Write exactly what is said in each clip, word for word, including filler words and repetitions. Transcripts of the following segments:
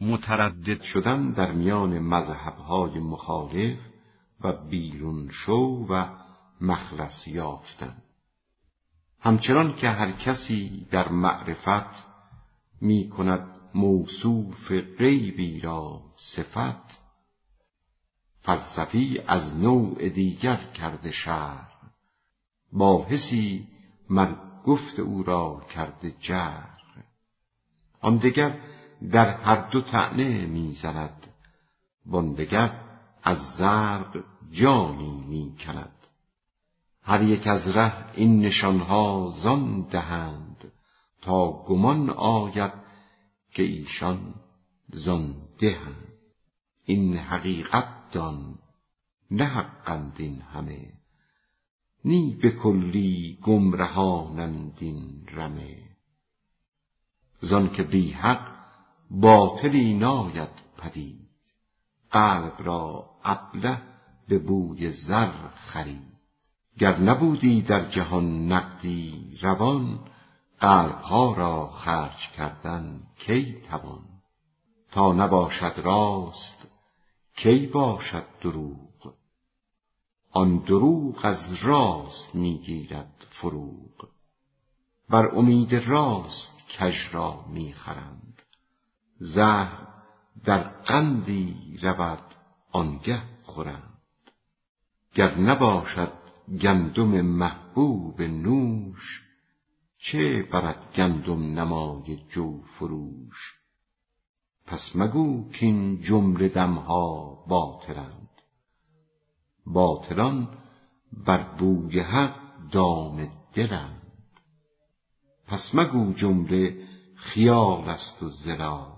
متردد شدن در میان مذهب‌های مخالف و بیرون شو و مخلص یافتن. همچنان که هر کسی در معرفت می کند موصوف غیبی را صفت، فلسفی از نوع دیگر کرده شرح، باحثی مر گفت او را کرده جرح. آن دگر در هر دو طعنه می زند، وان دگر از زرق جانی می کند. هر یک از ره این نشانها زان دهند، تا گمان آید که ایشان زان دهند. این حقیقت دان نه حقند این همه، نی به کلی گمرهانند این رمه. زان که بی حق باطلی ناید پدید، قلب را ابله به بوی زر خرید. گر نبودی در جهان نقدی روان، قلبها را خرج کردن کی توان. تا نباشد راست کی باشد دروغ، آن دروغ از راست میگیرد فروغ. بر امید راست کژ را میخرند، زهر در قندی رود آنگه خورند. گر نباشد گندم محبوب نوش، چه برد گندم نمای جو فروش. پس مگو کین جمله دمها باطلند، باطلان بر بوی حق دام دلند. پس مگو جمله خیال است و ضلال،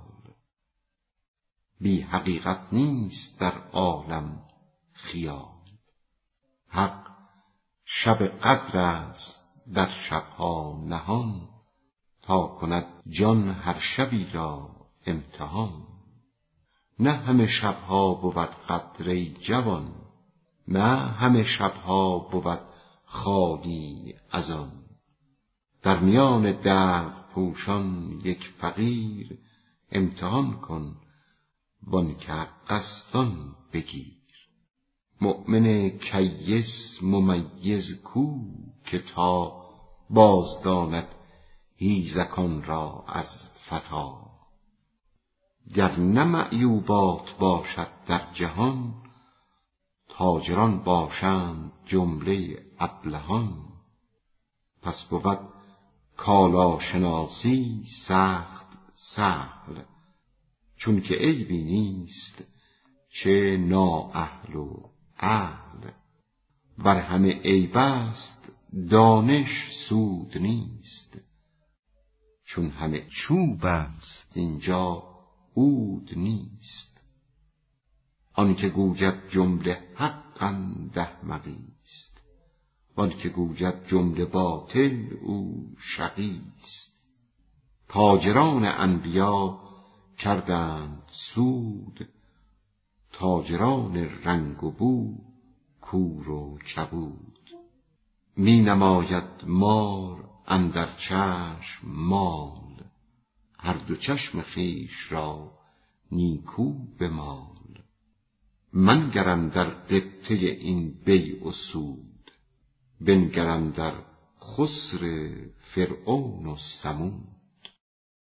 بی حقیقت نیست در عالم خیال. حق شب قدر است در شبها نهان، تا کند جان هر شبی را امتحان. نه همه شبها بود قدر ای جوان، نه همه شبها بود خالی از آن. در میان دلق پوشان یک فقیر، امتحان کن وان که حق است آن بگیر. مؤمن کیس ممیز کو، که تا بازداند حیزکان را از فتی. گر نه معیوبات باشد در جهان، تاجران باشند جمله ابلهان. پس بود کالاشناسی سخت سهل، چون که عیبی نیست چه نااهل و اهل. ور همه عیب است دانش سود نیست، چون همه چوب است اینجا عود نیست. آن که گوید جمله حقند احمقی است، وان که گوید جمله باطل او شقی است. تاجران انبیا کردند سود، تاجران رنگ و بو کور و کبود. می نماید مار اندر چشم مال، هر دو چشم خویش را نیکو بمال. منگر اندر غبطه این بیع و سود، بنگر اندر خسر فرعون و ثمود.